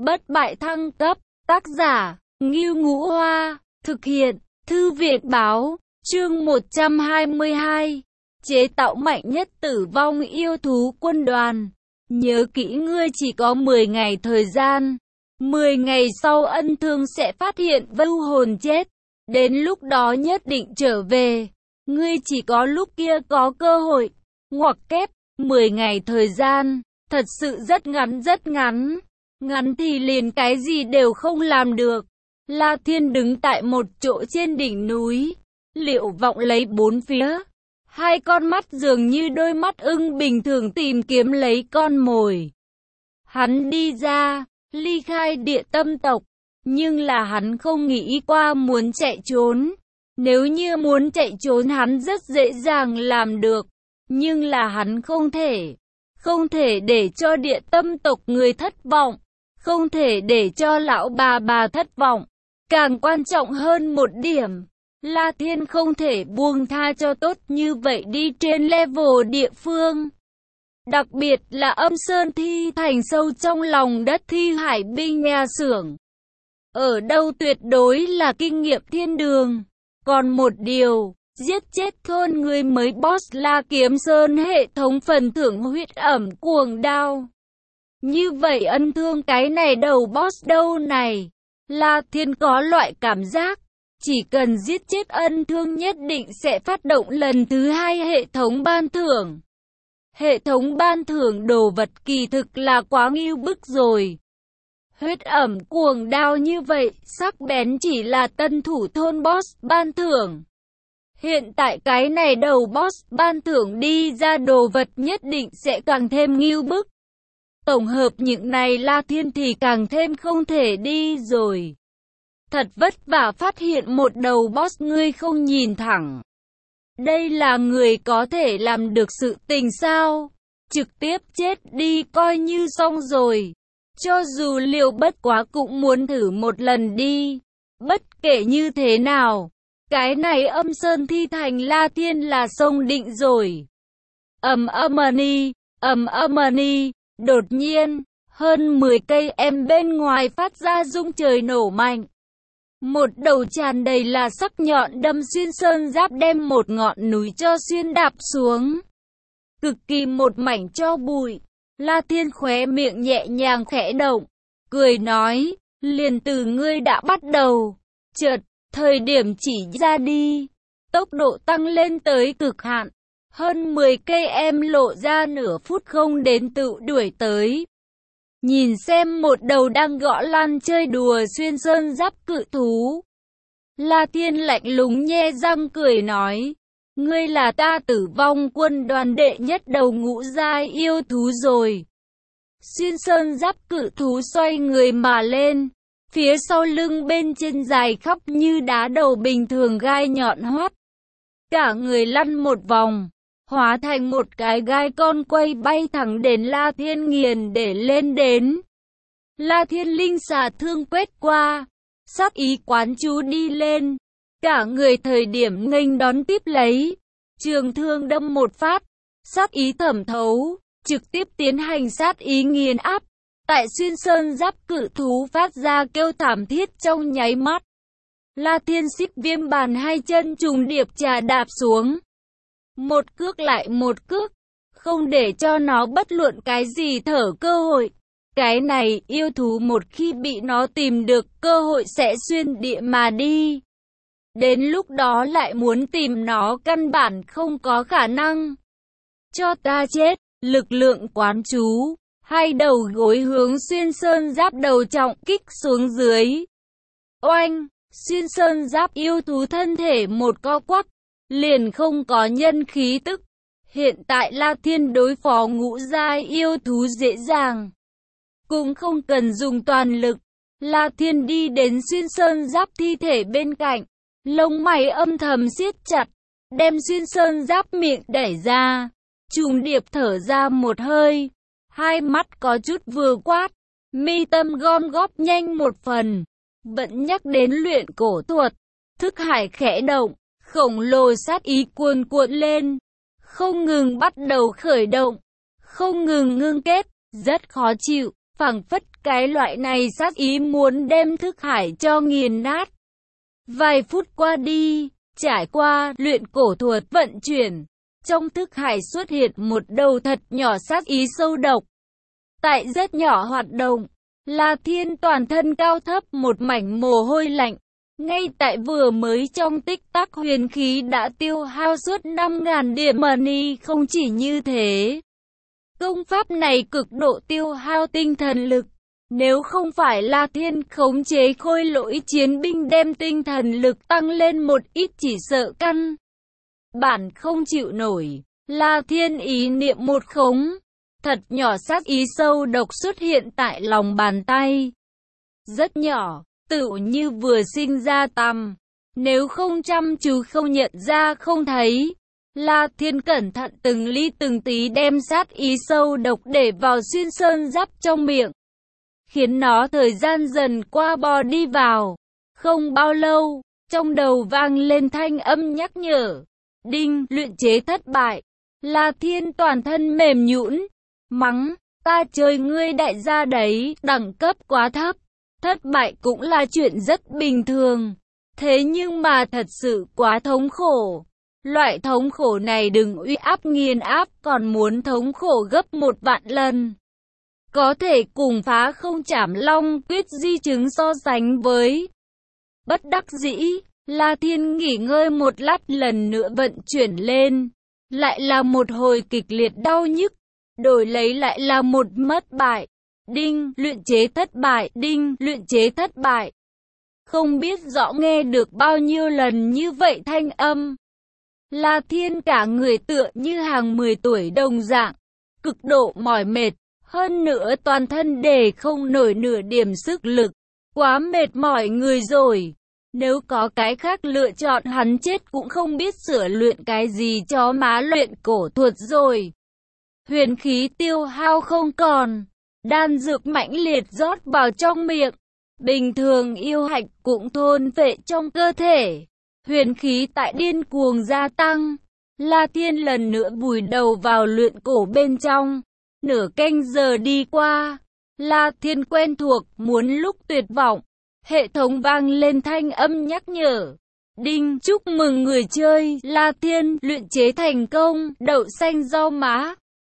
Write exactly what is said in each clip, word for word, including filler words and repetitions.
Bất bại thăng cấp, tác giả, Ngưu Ngũ Hoa, thực hiện, Thư viện báo, chương một trăm hai mươi hai, chế tạo mạnh nhất tử vong yêu thú quân đoàn. Nhớ kỹ ngươi chỉ có mười ngày thời gian, mười ngày sau Ân Thương sẽ phát hiện vưu hồn chết, đến lúc đó nhất định trở về, ngươi chỉ có lúc kia có cơ hội, ngoặc kép, mười ngày thời gian, thật sự rất ngắn rất ngắn. Ngắn thì liền cái gì đều không làm được. La Thiên đứng tại một chỗ trên đỉnh núi, Liệu vọng lấy bốn phía. Hai con mắt dường như đôi mắt ưng bình thường tìm kiếm lấy con mồi. Hắn đi ra, ly khai Địa Tâm tộc, nhưng là hắn không nghĩ qua muốn chạy trốn. Nếu như muốn chạy trốn hắn rất dễ dàng làm được, nhưng là hắn không thể. Không thể để cho Địa Tâm tộc người thất vọng. Không thể để cho lão bà bà thất vọng. Càng quan trọng hơn một điểm, La Thiên không thể buông tha cho tốt như vậy đi trên level địa phương. Đặc biệt là Âm Sơn Thi Thành sâu trong lòng đất thi hải binh nhà xưởng. Ở đâu tuyệt đối là kinh nghiệm thiên đường. Còn một điều, giết chết thôn người mới boss là Kiếm Sơn hệ thống phần thưởng huyết ẩm cuồng đao. Như vậy Ân Thương cái này đầu boss đâu này. La Thiên có loại cảm giác, chỉ cần giết chết Ân Thương nhất định sẽ phát động lần thứ hai hệ thống ban thưởng. Hệ thống ban thưởng đồ vật kỳ thực là quá ngưu bức rồi. Huyết ẩm cuồng đao như vậy, sắc bén chỉ là tân thủ thôn boss ban thưởng. Hiện tại cái này đầu boss ban thưởng đi ra đồ vật nhất định sẽ càng thêm ngưu bức. Tổng hợp những này La Thiên thì càng thêm không thể đi rồi. Thật vất vả phát hiện một đầu boss ngươi không nhìn thẳng. Đây là người có thể làm được sự tình sao? Trực tiếp chết đi coi như xong rồi. Cho dù Liều bất quá cũng muốn thử một lần đi. Bất kể như thế nào, cái này Âm Sơn Thi Thành La Thiên là sông định rồi. Ầm âm-ni, ầm âm-ni. Đột nhiên, hơn mười cây em bên ngoài phát ra rung trời nổ mạnh. Một đầu tràn đầy là sắc nhọn đâm xuyên sơn giáp đem một ngọn núi cho xuyên đạp xuống. Cực kỳ một mảnh cho bụi. La Thiên khóe miệng nhẹ nhàng khẽ động, cười nói, liền từ ngươi đã bắt đầu. Chợt, thời điểm chỉ ra đi, tốc độ tăng lên tới cực hạn. Hơn mười cây em lộ ra nửa phút không đến tự đuổi tới. Nhìn xem một đầu đang gõ lăn chơi đùa xuyên sơn giáp cự thú. La Thiên lạnh lùng nhe răng cười nói. Ngươi là ta tử vong quân đoàn đệ nhất đầu ngũ giai yêu thú rồi. Xuyên sơn giáp cự thú xoay người mà lên. Phía sau lưng bên trên dài khắp như đá đầu bình thường gai nhọn hoắt. Cả người lăn một vòng. Hóa thành một cái gai con quay bay thẳng đến La Thiên nghiền để lên đến. La Thiên linh xà thương quét qua, sắc ý quán chú đi lên. Cả người thời điểm nghênh đón tiếp lấy. Trường thương đâm một phát, sắc ý thẩm thấu, trực tiếp tiến hành sát ý nghiền áp. Tại xuyên sơn giáp cự thú phát ra kêu thảm thiết trong nháy mắt. La Thiên xích viêm bàn hai chân trùng điệp trà đạp xuống. Một cước lại một cước, không để cho nó bất luận cái gì thở cơ hội. Cái này yêu thú một khi bị nó tìm được cơ hội sẽ xuyên địa mà đi. Đến lúc đó lại muốn tìm nó căn bản không có khả năng. Cho ta chết, lực lượng quán chú, hai đầu gối hướng xuyên sơn giáp đầu trọng kích xuống dưới. Oanh, xuyên sơn giáp yêu thú thân thể một co quắp. Liền không có nhân khí tức. Hiện tại La Thiên đối phó ngũ giai yêu thú dễ dàng. Cũng không cần dùng toàn lực. La Thiên đi đến xuyên sơn giáp thi thể bên cạnh. Lông mày âm thầm siết chặt. Đem xuyên sơn giáp miệng đẩy ra. Trùng điệp thở ra một hơi. Hai mắt có chút vừa quát. Mi tâm gom góp nhanh một phần. Vẫn nhắc đến luyện cổ thuật. Thức hải khẽ động. Khổng lồ sát ý cuồn cuộn lên, không ngừng bắt đầu khởi động, không ngừng ngưng kết, rất khó chịu, phảng phất cái loại này sát ý muốn đem thức hải cho nghiền nát. Vài phút qua đi, trải qua luyện cổ thuật vận chuyển, trong thức hải xuất hiện một đầu thật nhỏ sát ý sâu độc. Tại rất nhỏ hoạt động, La Thiên toàn thân cao thấp một mảnh mồ hôi lạnh. Ngay tại vừa mới trong tích tắc huyền khí đã tiêu hao suốt năm ngàn điểm money. Không chỉ như thế, công pháp này cực độ tiêu hao tinh thần lực. Nếu không phải La Thiên khống chế khôi lỗi chiến binh đem tinh thần lực tăng lên một ít, chỉ sợ căn bản không chịu nổi. La Thiên ý niệm một khống, thật nhỏ sát ý sâu độc xuất hiện tại lòng bàn tay. Rất nhỏ, tựu như vừa sinh ra tằm. Nếu không chăm chú không nhận ra không thấy. La Thiên cẩn thận từng ly từng tí đem sát ý sâu độc để vào xuyên sơn giáp trong miệng, khiến nó thời gian dần qua bò đi vào. Không bao lâu, trong đầu vang lên thanh âm nhắc nhở. Đinh, luyện chế thất bại. La Thiên toàn thân mềm nhũn, mắng, ta chơi ngươi đại gia đấy, đẳng cấp quá thấp. Thất bại cũng là chuyện rất bình thường. Thế nhưng mà thật sự quá thống khổ. Loại thống khổ này đừng uy áp nghiền áp, còn muốn thống khổ gấp một vạn lần. Có thể cùng phá không chảm long quyết di chứng so sánh với. Bất đắc dĩ, La Thiên nghỉ ngơi một lát, lần nữa vận chuyển lên. Lại là một hồi kịch liệt đau nhức. Đổi lấy lại là một mất bại. Đinh, luyện chế thất bại. Đinh, luyện chế thất bại. Không biết rõ nghe được bao nhiêu lần như vậy thanh âm. La Thiên cả người tựa như hàng mười tuổi đồng dạng, cực độ mỏi mệt, hơn nữa toàn thân để không nổi nửa điểm sức lực, quá mệt mỏi người rồi. Nếu có cái khác lựa chọn hắn chết cũng không biết sửa luyện cái gì chó má luyện cổ thuật rồi. Huyền khí tiêu hao không còn, đan dược mãnh liệt rót vào trong miệng, bình thường yêu hạch cũng thôn phệ trong cơ thể. Huyền khí tại điên cuồng gia tăng. La Thiên lần nữa vùi đầu vào luyện cổ bên trong. Nửa canh giờ đi qua, La Thiên quen thuộc, muốn lúc tuyệt vọng. Hệ thống vang lên thanh âm nhắc nhở. Đinh, chúc mừng người chơi La Thiên luyện chế thành công đậu xanh rau má.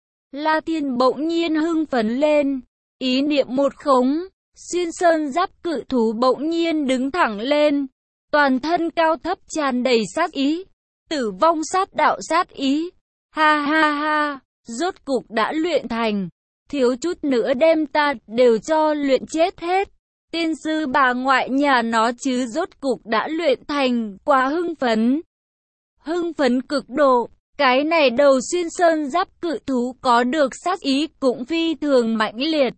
La Thiên bỗng nhiên hưng phấn lên. Ý niệm một khống, xuyên sơn giáp cự thú bỗng nhiên đứng thẳng lên. Toàn thân cao thấp tràn đầy sát ý. Tử vong sát đạo sát ý. Ha ha ha, rốt cục đã luyện thành. Thiếu chút nữa đem ta đều cho luyện chết hết. Tiên sư bà ngoại nhà nó chứ rốt cục đã luyện thành, quá hưng phấn. Hưng phấn cực độ, cái này đầu xuyên sơn giáp cự thú có được sát ý cũng phi thường mãnh liệt.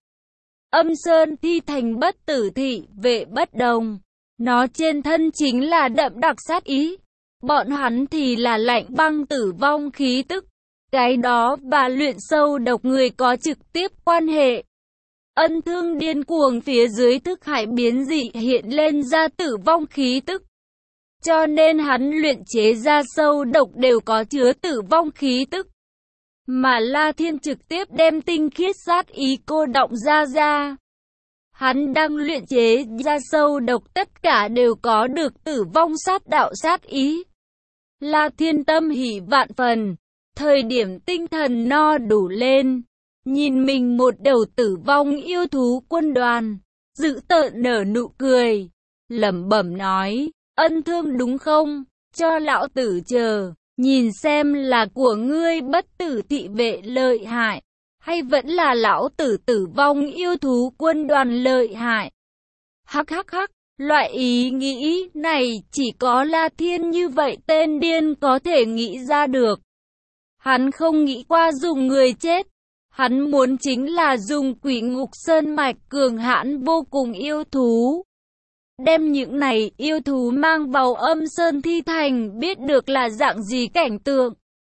Âm sơn thi thành bất tử thị, vệ bất đồng. Nó trên thân chính là đậm đặc sát ý. Bọn hắn thì là lạnh băng tử vong khí tức. Cái đó và luyện sâu độc người có trực tiếp quan hệ. Ân thương điên cuồng phía dưới thức hải biến dị hiện lên ra tử vong khí tức. Cho nên hắn luyện chế ra sâu độc đều có chứa tử vong khí tức. Mà La Thiên trực tiếp đem tinh khiết sát ý cô động ra ra. Hắn đang luyện chế ra sâu độc tất cả đều có được tử vong sát đạo sát ý. La Thiên tâm hỉ vạn phần, thời điểm tinh thần no đủ lên, nhìn mình một đầu tử vong yêu thú quân đoàn, dữ tợn nở nụ cười, lẩm bẩm nói, ân thương đúng không, cho lão tử chờ, nhìn xem là của ngươi bất tử thị vệ lợi hại, hay vẫn là lão tử tử vong yêu thú quân đoàn lợi hại. Hắc hắc hắc, loại ý nghĩ này chỉ có La Thiên như vậy tên điên có thể nghĩ ra được. Hắn không nghĩ qua dùng người chết. Hắn muốn chính là dùng quỷ ngục sơn mạch cường hãn vô cùng yêu thú. Đem những này yêu thú mang vào âm sơn thi thành biết được là dạng gì cảnh tượng.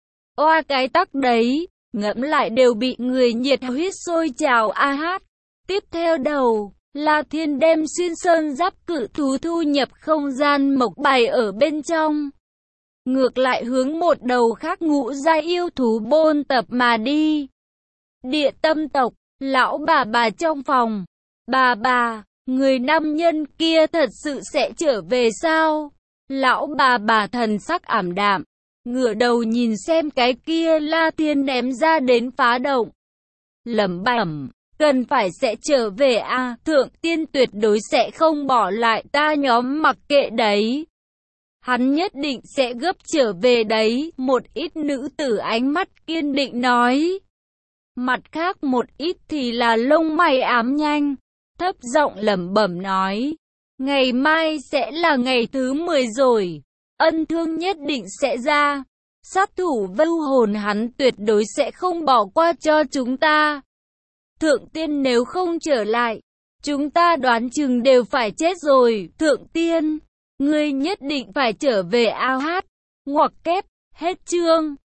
Oa cái tắc đấy, ngẫm lại đều bị người nhiệt huyết sôi trào a hát. Tiếp theo đầu, La Thiên đem xuyên sơn giáp cự thú thu nhập không gian mộc bài ở bên trong. Ngược lại hướng một đầu khác ngũ giai yêu thú bôn tập mà đi. Địa tâm tộc, Lão bà bà trong phòng. Bà bà, người nam nhân kia thật sự sẽ trở về sao? Lão bà bà thần sắc ảm đạm, ngửa đầu nhìn xem cái kia La Thiên ném ra đến phá động. Lẩm bẩm, cần phải sẽ trở về à, Thượng Tiên tuyệt đối sẽ không bỏ lại ta nhóm mặc kệ đấy. Hắn nhất định sẽ gấp trở về đấy, một ít nữ tử ánh mắt kiên định nói. Mặt khác một ít thì là lông mày ám nhanh, thấp giọng lẩm bẩm nói. Ngày mai sẽ là ngày thứ mười rồi, ân thương nhất định sẽ ra. Sát thủ vưu hồn hắn tuyệt đối sẽ không bỏ qua cho chúng ta. Thượng Tiên nếu không trở lại, chúng ta đoán chừng đều phải chết rồi. Thượng Tiên, ngươi nhất định phải trở về ao hát. Ngoặc kép, hết chương.